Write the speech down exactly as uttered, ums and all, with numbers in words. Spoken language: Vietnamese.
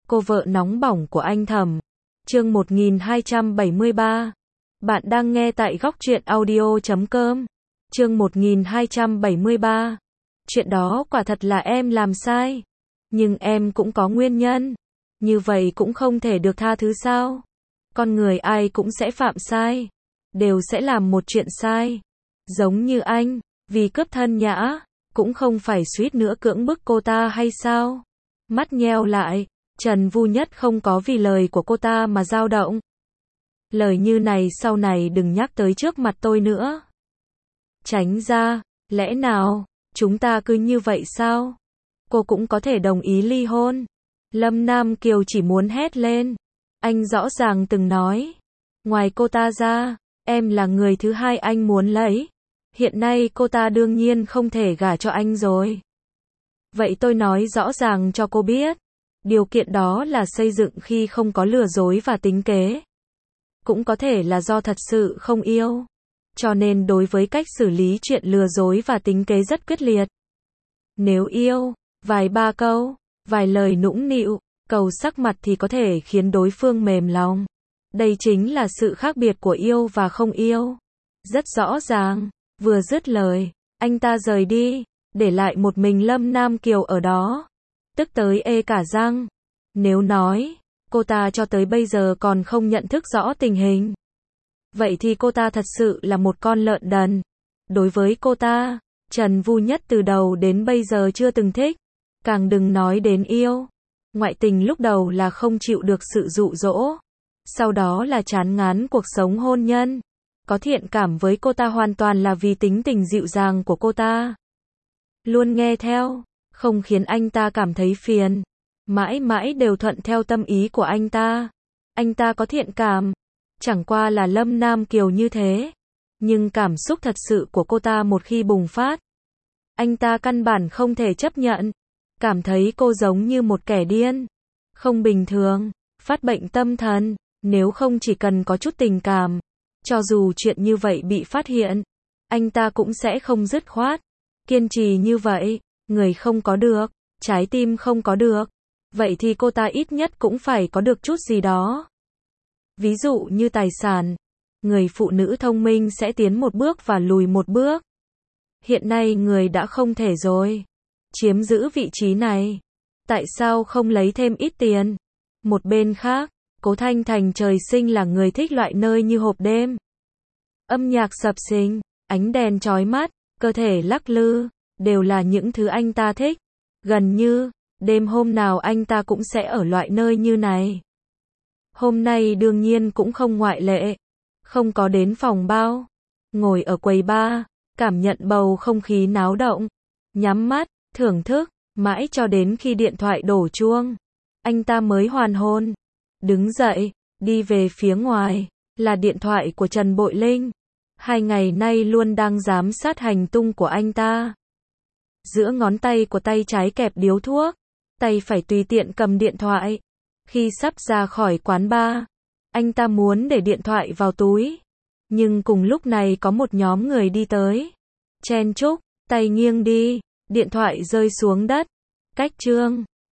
Cô vợ nóng bỏng của anh Thẩm. Chương một nghìn hai trăm bảy mươi ba. Bạn đang nghe tại góc truyện audio chấm com. Chương một nghìn hai trăm bảy mươi ba. Chuyện đó quả thật là em làm sai. Nhưng em cũng có nguyên nhân. Như vậy cũng không thể được tha thứ sao? Con người ai cũng sẽ phạm sai. Đều sẽ làm một chuyện sai. Giống như anh, vì cướp thân Nhã, cũng không phải suýt nữa cưỡng bức cô ta hay sao? Mắt nheo lại, Trần Vu Nhất không có vì lời của cô ta mà dao động. Lời như này sau này đừng nhắc tới trước mặt tôi nữa. Tránh ra, lẽ nào, chúng ta cứ như vậy sao? Cô cũng có thể đồng ý ly hôn. Lâm Nam Kiều chỉ muốn hét lên. Anh rõ ràng từng nói. Ngoài cô ta ra, em là người thứ hai anh muốn lấy. Hiện nay cô ta đương nhiên không thể gả cho anh rồi. Vậy tôi nói rõ ràng cho cô biết. Điều kiện đó là xây dựng khi không có lừa dối và tính kế. Cũng có thể là do thật sự không yêu. Cho nên đối với cách xử lý chuyện lừa dối và tính kế rất quyết liệt. Nếu yêu, vài ba câu, vài lời nũng nịu, cầu sắc mặt thì có thể khiến đối phương mềm lòng. Đây chính là sự khác biệt của yêu và không yêu. Rất rõ ràng, vừa dứt lời, anh ta rời đi, để lại một mình Lâm Nam Kiều ở đó. Tức tới ê cả răng. Nếu nói, cô ta cho tới bây giờ còn không nhận thức rõ tình hình. Vậy thì cô ta thật sự là một con lợn đần. Đối với cô ta, Trần Vu Nhất từ đầu đến bây giờ chưa từng thích. Càng đừng nói đến yêu. Ngoại tình lúc đầu là không chịu được sự dụ dỗ. Sau đó là chán ngán cuộc sống hôn nhân. Có thiện cảm với cô ta hoàn toàn là vì tính tình dịu dàng của cô ta. Luôn nghe theo, không khiến anh ta cảm thấy phiền. Mãi mãi đều thuận theo tâm ý của anh ta. Anh ta có thiện cảm. Chẳng qua là Lâm Nam Kiều như thế. Nhưng cảm xúc thật sự của cô ta một khi bùng phát, anh ta căn bản không thể chấp nhận. Cảm thấy cô giống như một kẻ điên. Không bình thường, phát bệnh tâm thần. Nếu không chỉ cần có chút tình cảm, cho dù chuyện như vậy bị phát hiện, anh ta cũng sẽ không dứt khoát. Kiên trì như vậy, người không có được, trái tim không có được. Vậy thì cô ta ít nhất cũng phải có được chút gì đó. Ví dụ như tài sản. Người phụ nữ thông minh sẽ tiến một bước và lùi một bước. Hiện nay người đã không thể rồi. Chiếm giữ vị trí này. Tại sao không lấy thêm ít tiền? Một bên khác, Cố Thanh Thành trời sinh là người thích loại nơi như hộp đêm. Âm nhạc sập sình, ánh đèn chói mắt, cơ thể lắc lư, đều là những thứ anh ta thích. Gần như, đêm hôm nào anh ta cũng sẽ ở loại nơi như này. Hôm nay đương nhiên cũng không ngoại lệ. Không có đến phòng bao. Ngồi ở quầy bar, cảm nhận bầu không khí náo động. Nhắm mắt, thưởng thức, mãi cho đến khi điện thoại đổ chuông. Anh ta mới hoàn hồn. Đứng dậy, đi về phía ngoài, là điện thoại của Trần Bội Linh. Hai ngày nay luôn đang giám sát hành tung của anh ta. Giữa ngón tay của tay trái kẹp điếu thuốc, tay phải tùy tiện cầm điện thoại. Khi sắp ra khỏi quán bar, anh ta muốn để điện thoại vào túi. Nhưng cùng lúc này có một nhóm người đi tới. Chen chúc, tay nghiêng đi, điện thoại rơi xuống đất. Cách Trương,